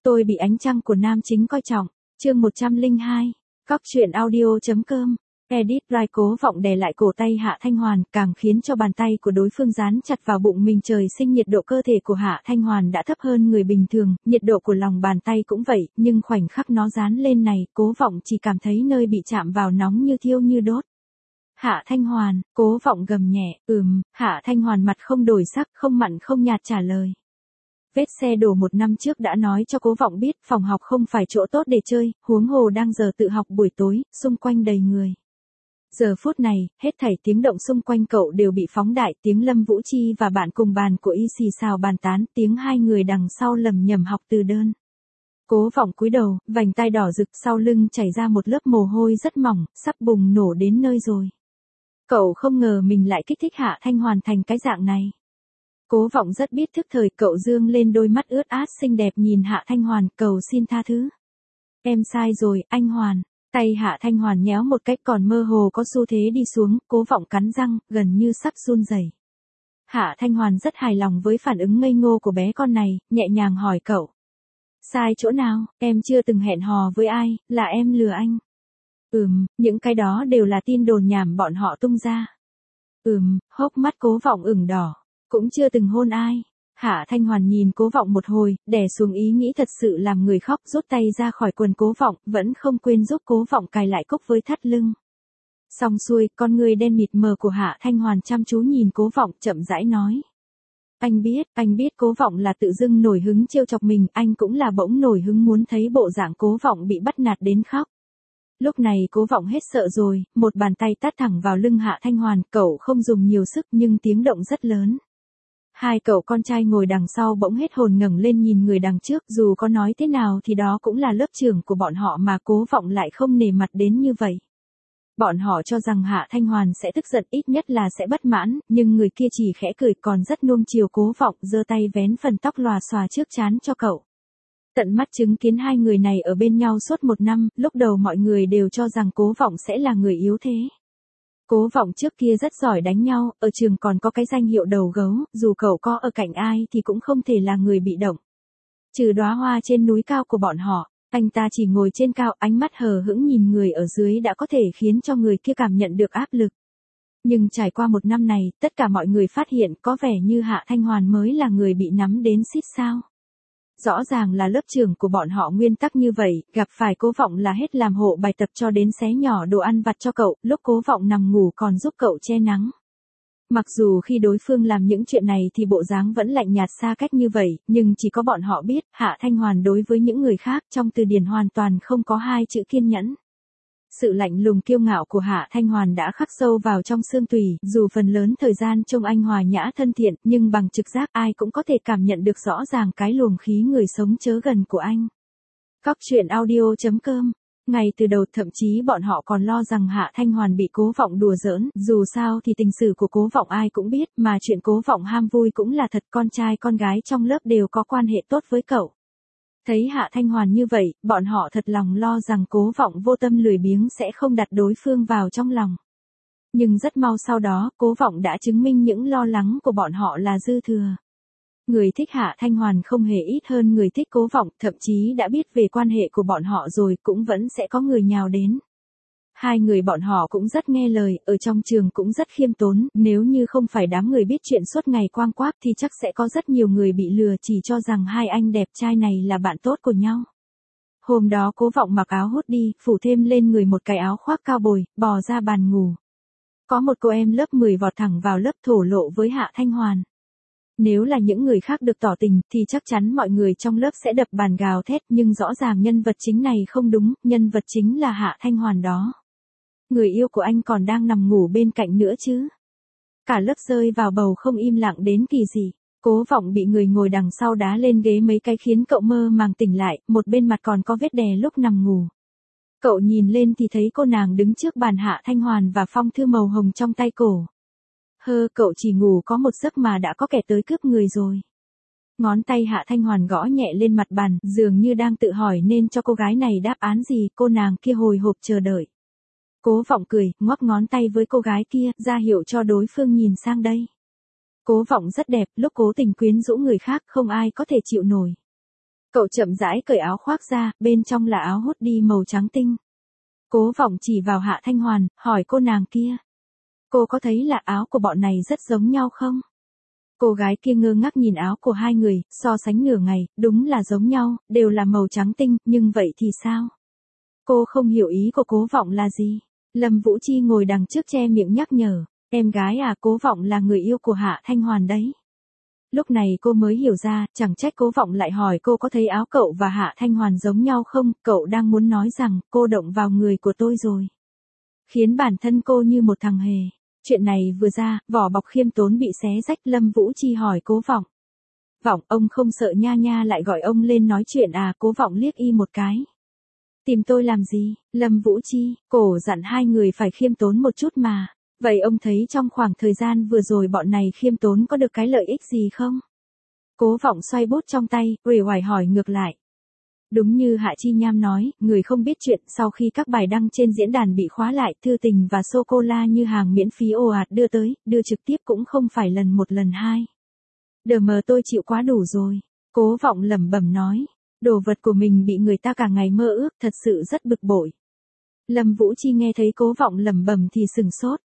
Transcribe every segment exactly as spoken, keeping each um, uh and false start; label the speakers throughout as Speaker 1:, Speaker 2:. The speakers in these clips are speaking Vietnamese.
Speaker 1: Tôi bị ánh trăng của nam chính coi trọng. Chương một trăm lẻ hai. Cóc truyện audio chấm com. Edit Rai cố vọng đè lại cổ tay Hạ Thanh Hoàn, càng khiến cho bàn tay của đối phương dán chặt vào bụng mình. Trời sinh nhiệt độ cơ thể của Hạ Thanh Hoàn đã thấp hơn người bình thường, nhiệt độ của lòng bàn tay cũng vậy, nhưng khoảnh khắc nó dán lên này, cố vọng chỉ cảm thấy nơi bị chạm vào nóng như thiêu như đốt. Hạ Thanh Hoàn, cố vọng gầm nhẹ, ừm, Hạ Thanh Hoàn mặt không đổi sắc, không mặn không nhạt trả lời. Vết xe đổ một năm trước đã nói cho cố vọng biết phòng học không phải chỗ tốt để chơi, huống hồ đang giờ tự học buổi tối, xung quanh đầy người. Giờ phút này, hết thảy tiếng động xung quanh cậu đều bị phóng đại, tiếng Lâm Vũ Chi và bạn cùng bàn của y xì xào bàn tán, tiếng hai người đằng sau lầm nhầm học từ đơn. Cố vọng cúi đầu, vành tai đỏ rực, sau lưng chảy ra một lớp mồ hôi rất mỏng, sắp bùng nổ đến nơi rồi. Cậu không ngờ mình lại kích thích Hạ Thanh Hoàn thành cái dạng này. Cố vọng rất biết thức thời, cậu dương lên đôi mắt ướt át xinh đẹp nhìn Hạ Thanh Hoàn, cầu xin tha thứ. Em sai rồi, anh Hoàn. Tay Hạ Thanh Hoàn nhéo một cách còn mơ hồ có xu thế đi xuống, cố vọng cắn răng, gần như sắp run rẩy. Hạ Thanh Hoàn rất hài lòng với phản ứng ngây ngô của bé con này, nhẹ nhàng hỏi cậu. Sai chỗ nào, em chưa từng hẹn hò với ai, là em lừa anh. Ừm, những cái đó đều là tin đồn nhảm bọn họ tung ra. Ừm, hốc mắt cố vọng ửng đỏ. Cũng chưa từng hôn ai. Hạ Thanh Hoàn nhìn cố vọng một hồi, đè xuống ý nghĩ thật sự làm người khóc, rút tay ra khỏi quần cố vọng, vẫn không quên giúp cố vọng cài lại cúc với thắt lưng. Xong xuôi, con người đen mịt mờ của Hạ Thanh Hoàn chăm chú nhìn cố vọng, chậm rãi nói. Anh biết, anh biết cố vọng là tự dưng nổi hứng trêu chọc mình, anh cũng là bỗng nổi hứng muốn thấy bộ dạng cố vọng bị bắt nạt đến khóc. Lúc này cố vọng hết sợ rồi, một bàn tay tát thẳng vào lưng Hạ Thanh Hoàn, cậu không dùng nhiều sức nhưng tiếng động rất lớn. Hai cậu con trai ngồi đằng sau bỗng hết hồn ngẩng lên nhìn người đằng trước, dù có nói thế nào thì đó cũng là lớp trưởng của bọn họ mà cố vọng lại không nể mặt đến như vậy. Bọn họ cho rằng Hạ Thanh Hoàn sẽ tức giận, ít nhất là sẽ bất mãn, nhưng người kia chỉ khẽ cười, còn rất nuông chiều cố vọng, giơ tay vén phần tóc lòa xòa trước trán cho cậu. Tận mắt chứng kiến hai người này ở bên nhau suốt một năm, lúc đầu mọi người đều cho rằng cố vọng sẽ là người yếu thế. Cố vọng trước kia rất giỏi đánh nhau, ở trường còn có cái danh hiệu đầu gấu, dù cậu có ở cạnh ai thì cũng không thể là người bị động. Trừ đóa hoa trên núi cao của bọn họ, anh ta chỉ ngồi trên cao, ánh mắt hờ hững nhìn người ở dưới đã có thể khiến cho người kia cảm nhận được áp lực. Nhưng trải qua một năm này, tất cả mọi người phát hiện có vẻ như Hạ Thanh Hoàn mới là người bị nắm đến xít sao. Rõ ràng là lớp trưởng của bọn họ nguyên tắc như vậy, gặp phải cố vọng là hết làm hộ bài tập cho đến xé nhỏ đồ ăn vặt cho cậu, lúc cố vọng nằm ngủ còn giúp cậu che nắng. Mặc dù khi đối phương làm những chuyện này thì bộ dáng vẫn lạnh nhạt xa cách như vậy, nhưng chỉ có bọn họ biết, Hạ Thanh Hoàn đối với những người khác trong từ điển hoàn toàn không có hai chữ kiên nhẫn. Sự lạnh lùng kiêu ngạo của Hạ Thanh Hoàn đã khắc sâu vào trong xương tủy, dù phần lớn thời gian trông anh hòa nhã thân thiện, nhưng bằng trực giác ai cũng có thể cảm nhận được rõ ràng cái luồng khí người sống chớ gần của anh. Cóc truyện audio chấm com. Ngay từ đầu thậm chí bọn họ còn lo rằng Hạ Thanh Hoàn bị cố vọng đùa giỡn, dù sao thì tình sử của cố vọng ai cũng biết, mà chuyện cố vọng ham vui cũng là thật, con trai con gái trong lớp đều có quan hệ tốt với cậu. Thấy Hạ Thanh Hoàn như vậy, bọn họ thật lòng lo rằng cố vọng vô tâm lười biếng sẽ không đặt đối phương vào trong lòng. Nhưng rất mau sau đó, cố vọng đã chứng minh những lo lắng của bọn họ là dư thừa. Người thích Hạ Thanh Hoàn không hề ít hơn người thích cố vọng, thậm chí đã biết về quan hệ của bọn họ rồi cũng vẫn sẽ có người nhào đến. Hai người bọn họ cũng rất nghe lời, ở trong trường cũng rất khiêm tốn, nếu như không phải đám người biết chuyện suốt ngày quang quác thì chắc sẽ có rất nhiều người bị lừa chỉ cho rằng hai anh đẹp trai này là bạn tốt của nhau. Hôm đó cố vọng mặc áo hút đi, phủ thêm lên người một cái áo khoác cao bồi, bò ra bàn ngủ. Có một cô em lớp mười vọt thẳng vào lớp thổ lộ với Hạ Thanh Hoàn. Nếu là những người khác được tỏ tình thì chắc chắn mọi người trong lớp sẽ đập bàn gào thét, nhưng rõ ràng nhân vật chính này không đúng, nhân vật chính là Hạ Thanh Hoàn đó. Người yêu của anh còn đang nằm ngủ bên cạnh nữa chứ. Cả lớp rơi vào bầu không im lặng đến kỳ dị. Cố vọng bị người ngồi đằng sau đá lên ghế mấy cái khiến cậu mơ màng tỉnh lại, một bên mặt còn có vết đè lúc nằm ngủ. Cậu nhìn lên thì thấy cô nàng đứng trước bàn Hạ Thanh Hoàn và phong thư màu hồng trong tay cổ. Hơ, cậu chỉ ngủ có một giấc mà đã có kẻ tới cướp người rồi. Ngón tay Hạ Thanh Hoàn gõ nhẹ lên mặt bàn, dường như đang tự hỏi nên cho cô gái này đáp án gì, cô nàng kia hồi hộp chờ đợi. Cố vọng cười, ngoắc ngón tay với cô gái kia, ra hiệu cho đối phương nhìn sang đây. Cố vọng rất đẹp, lúc cố tình quyến rũ người khác không ai có thể chịu nổi. Cậu chậm rãi cởi áo khoác ra, bên trong là áo hoodie màu trắng tinh. Cố Vọng chỉ vào Hạ Thanh Hoàn, hỏi cô nàng kia. Cô có thấy là áo của bọn này rất giống nhau không? Cô gái kia ngơ ngác nhìn áo của hai người, so sánh nửa ngày, đúng là giống nhau, đều là màu trắng tinh, nhưng vậy thì sao? Cô không hiểu ý của Cố Vọng là gì. Lâm Vũ Chi ngồi đằng trước che miệng nhắc nhở, em gái à, Cố Vọng là người yêu của Hạ Thanh Hoàn đấy. Lúc này cô mới hiểu ra, chẳng trách Cố Vọng lại hỏi cô có thấy áo cậu và Hạ Thanh Hoàn giống nhau không, cậu đang muốn nói rằng cô động vào người của tôi rồi. Khiến bản thân cô như một thằng hề. Chuyện này vừa ra, vỏ bọc khiêm tốn bị xé rách. Lâm Vũ Chi hỏi Cố Vọng. Vọng, ông không sợ Nha Nha lại gọi ông lên nói chuyện à? Cố Vọng liếc y một cái. Tìm tôi làm gì? Lâm Vũ Chi, cổ dặn hai người phải khiêm tốn một chút mà. Vậy ông thấy trong khoảng thời gian vừa rồi bọn này khiêm tốn có được cái lợi ích gì không? Cố Vọng xoay bút trong tay, uể oải hỏi ngược lại. Đúng như Hạ Chi Nham nói, người không biết chuyện, sau khi các bài đăng trên diễn đàn bị khóa lại, thư tình và sô-cô-la như hàng miễn phí ồ ạt đưa tới, đưa trực tiếp cũng không phải lần một lần hai. Đờ mờ tôi chịu quá đủ rồi. Cố Vọng lẩm bẩm nói. Đồ vật của mình bị người ta cả ngày mơ ước, thật sự rất bực bội. Lâm Vũ Chi nghe thấy Cố Vọng lẩm bẩm thì sừng sốt.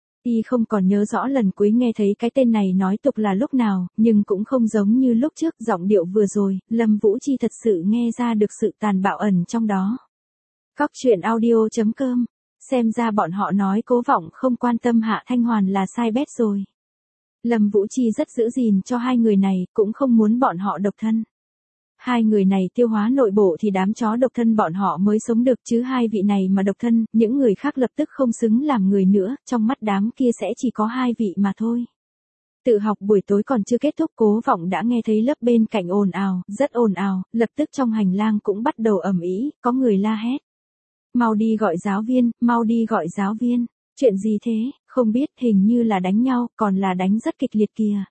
Speaker 1: Y không còn nhớ rõ lần cuối nghe thấy cái tên này nói tục là lúc nào, nhưng cũng không giống như lúc trước, giọng điệu vừa rồi, Lâm Vũ Chi thật sự nghe ra được sự tàn bạo ẩn trong đó. Cóc truyện audio chấm com, xem ra bọn họ nói Cố Vọng không quan tâm Hạ Thanh Hoàn là sai bét rồi. Lâm Vũ Chi rất giữ gìn cho hai người này, cũng không muốn bọn họ độc thân. Hai người này tiêu hóa nội bộ thì đám chó độc thân bọn họ mới sống được, chứ hai vị này mà độc thân, những người khác lập tức không xứng làm người nữa, trong mắt đám kia sẽ chỉ có hai vị mà thôi. Tự học buổi tối còn chưa kết thúc, Cố Vọng đã nghe thấy lớp bên cạnh ồn ào, rất ồn ào, lập tức trong hành lang cũng bắt đầu ầm ĩ, có người la hét. Mau đi gọi giáo viên, mau đi gọi giáo viên. Chuyện gì thế? Không biết, hình như là đánh nhau, còn là đánh rất kịch liệt kìa.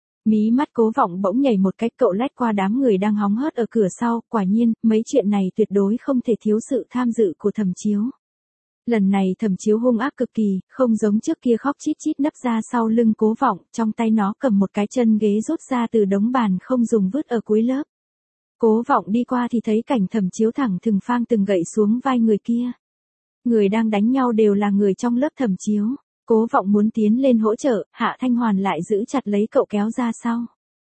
Speaker 1: Mí mắt Cố Vọng bỗng nhảy một cách, cậu lách qua đám người đang hóng hớt ở cửa sau, quả nhiên, mấy chuyện này tuyệt đối không thể thiếu sự tham dự của Thẩm Chiếu. Lần này Thẩm Chiếu hung ác cực kỳ, không giống trước kia khóc chít chít nấp ra sau lưng Cố Vọng, trong tay nó cầm một cái chân ghế rút ra từ đống bàn không dùng vứt ở cuối lớp. Cố Vọng đi qua thì thấy cảnh Thẩm Chiếu thẳng thừng phang từng gậy xuống vai người kia. Người đang đánh nhau đều là người trong lớp Thẩm Chiếu. Cố Vọng muốn tiến lên hỗ trợ, Hạ Thanh Hoàn lại giữ chặt lấy cậu kéo ra sau.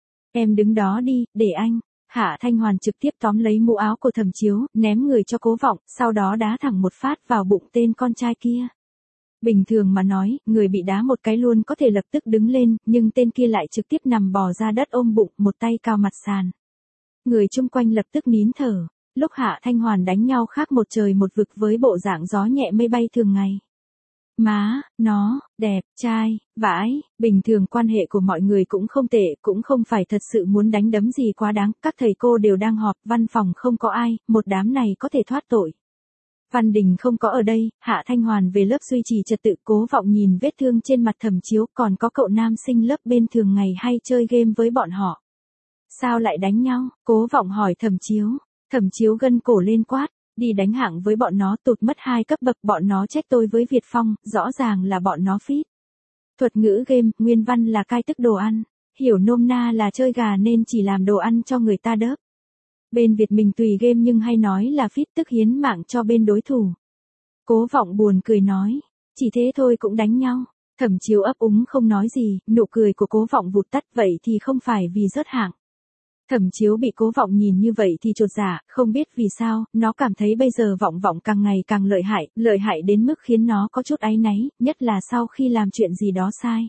Speaker 1: Em đứng đó đi, để anh. Hạ Thanh Hoàn trực tiếp tóm lấy mũ áo của Thẩm Chiếu, ném người cho Cố Vọng, sau đó đá thẳng một phát vào bụng tên con trai kia. Bình thường mà nói, người bị đá một cái luôn có thể lập tức đứng lên, nhưng tên kia lại trực tiếp nằm bò ra đất ôm bụng, một tay cao mặt sàn. Người chung quanh lập tức nín thở. Lúc Hạ Thanh Hoàn đánh nhau khác một trời một vực với bộ dạng gió nhẹ mây bay thường ngày. Má, nó, đẹp, trai, vãi, bình thường quan hệ của mọi người cũng không tệ, cũng không phải thật sự muốn đánh đấm gì quá đáng, các thầy cô đều đang họp, văn phòng không có ai, một đám này có thể thoát tội. Văn Đình không có ở đây, Hạ Thanh Hoàn về lớp duy trì trật tự. Cố Vọng nhìn vết thương trên mặt Thẩm Chiếu, còn có cậu nam sinh lớp bên thường ngày hay chơi game với bọn họ. Sao lại đánh nhau? Cố Vọng hỏi Thẩm Chiếu. Thẩm Chiếu gân cổ lên quát. Đi đánh hạng với bọn nó, tụt mất hai cấp bậc, bọn nó trách tôi với Việt Phong, rõ ràng là bọn nó phít. Thuật ngữ game, nguyên văn là cai tức đồ ăn, hiểu nôm na là chơi gà nên chỉ làm đồ ăn cho người ta đớp. Bên Việt mình tùy game nhưng hay nói là phít tức hiến mạng cho bên đối thủ. Cố Vọng buồn cười nói, chỉ thế thôi cũng đánh nhau. Thẩm Chiếu ấp úng không nói gì, nụ cười của Cố Vọng vụt tắt, vậy thì không phải vì rớt hạng. Thẩm Chiếu bị Cố Vọng nhìn như vậy thì chột dạ, không biết vì sao, nó cảm thấy bây giờ Vọng Vọng càng ngày càng lợi hại, lợi hại đến mức khiến nó có chút áy náy, nhất là sau khi làm chuyện gì đó sai.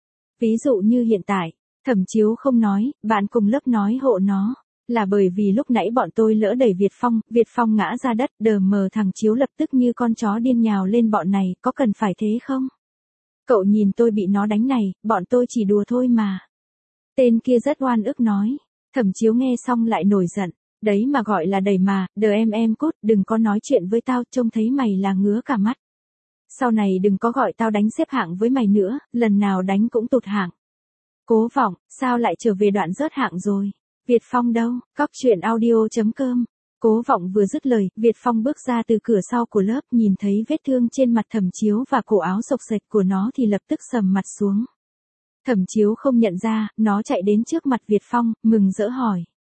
Speaker 1: Ví dụ như hiện tại, Thẩm Chiếu không nói, bạn cùng lớp nói hộ nó, là bởi vì lúc nãy bọn tôi lỡ đẩy Việt Phong, Việt Phong ngã ra đất, đờ mờ thằng Chiếu lập tức như con chó điên nhào lên bọn này, có cần phải thế không? Cậu nhìn tôi bị nó đánh này, bọn tôi chỉ đùa thôi mà. Tên kia rất oan ức nói. Thẩm Chiếu nghe xong lại nổi giận, đấy mà gọi là đẩy mà, đờ em em cút, đừng có nói chuyện với tao, trông thấy mày là ngứa cả mắt. Sau này đừng có gọi tao đánh xếp hạng với mày nữa, lần nào đánh cũng tụt hạng. Cố Vọng, sao lại trở về đoạn rớt hạng rồi? Việt Phong đâu? Cóc truyện audio chấm com. Cố Vọng vừa dứt lời, Việt Phong bước ra từ cửa sau của lớp, nhìn thấy vết thương trên mặt Thẩm Chiếu và cổ áo xộc xệch của nó thì lập tức sầm mặt xuống. Thẩm Chiếu không nhận ra, nó chạy đến trước mặt Việt Phong, mừng rỡ hỏi.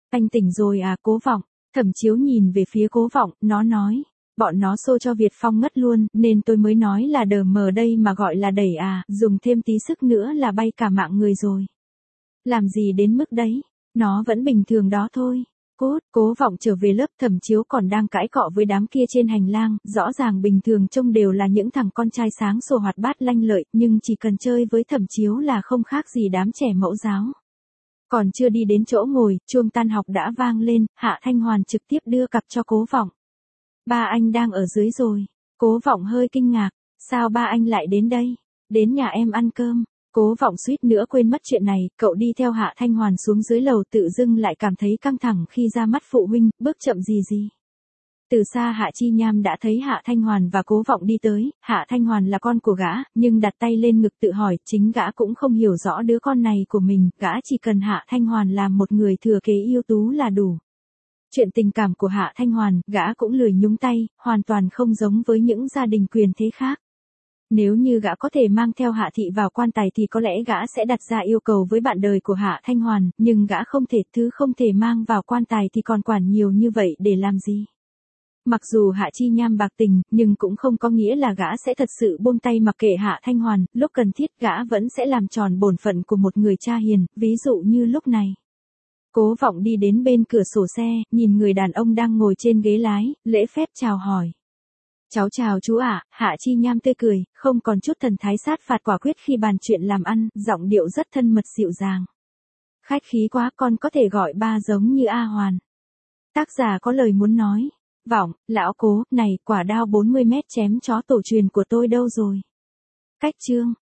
Speaker 1: Anh tỉnh rồi à, Cố Vọng? Thẩm Chiếu nhìn về phía Cố Vọng, nó nói. Bọn nó xô cho Việt Phong ngất luôn, nên tôi mới nói là đờ mờ đây mà gọi là đẩy à, dùng thêm tí sức nữa là bay cả mạng người rồi. Làm gì đến mức đấy, nó vẫn bình thường đó thôi. Cốt, Cố Vọng trở về lớp, Thẩm Chiếu còn đang cãi cọ với đám kia trên hành lang, rõ ràng bình thường trông đều là những thằng con trai sáng sủa hoạt bát lanh lợi, nhưng chỉ cần chơi với Thẩm Chiếu là không khác gì đám trẻ mẫu giáo. Còn chưa đi đến chỗ ngồi, chuông tan học đã vang lên, Hạ Thanh Hoàn trực tiếp đưa cặp cho Cố Vọng. Ba anh đang ở dưới rồi. Cố Vọng hơi kinh ngạc, sao ba anh lại đến đây? Đến nhà em ăn cơm. Cố Vọng suýt nữa quên mất chuyện này, cậu đi theo Hạ Thanh Hoàn xuống dưới lầu tự dưng lại cảm thấy căng thẳng khi ra mắt phụ huynh, bước chậm gì gì. Từ xa Hạ Chi Nham đã thấy Hạ Thanh Hoàn và Cố Vọng đi tới, Hạ Thanh Hoàn là con của gã, nhưng đặt tay lên ngực tự hỏi, chính gã cũng không hiểu rõ đứa con này của mình, gã chỉ cần Hạ Thanh Hoàn làm một người thừa kế ưu tú là đủ. Chuyện tình cảm của Hạ Thanh Hoàn, gã cũng lười nhúng tay, hoàn toàn không giống với những gia đình quyền thế khác. Nếu như gã có thể mang theo Hạ Thị vào quan tài thì có lẽ gã sẽ đặt ra yêu cầu với bạn đời của Hạ Thanh Hoàn, nhưng gã không thể, thứ không thể mang vào quan tài thì còn quản nhiều như vậy để làm gì. Mặc dù Hạ Chi Nham bạc tình, nhưng cũng không có nghĩa là gã sẽ thật sự buông tay mặc kệ Hạ Thanh Hoàn, lúc cần thiết gã vẫn sẽ làm tròn bổn phận của một người cha hiền, ví dụ như lúc này. Cố Vọng đi đến bên cửa sổ xe, nhìn người đàn ông đang ngồi trên ghế lái, lễ phép chào hỏi. Cháu chào chú ạ, Hạ Chi Nham tươi cười, không còn chút thần thái sát phạt quả quyết khi bàn chuyện làm ăn, giọng điệu rất thân mật dịu dàng. Khách khí quá, con có thể gọi ba giống như A Hoàn. Tác giả có lời muốn nói. Vọng, lão Cố, này, quả đao bốn mươi mét chém chó tổ truyền của tôi đâu rồi? Cách chương.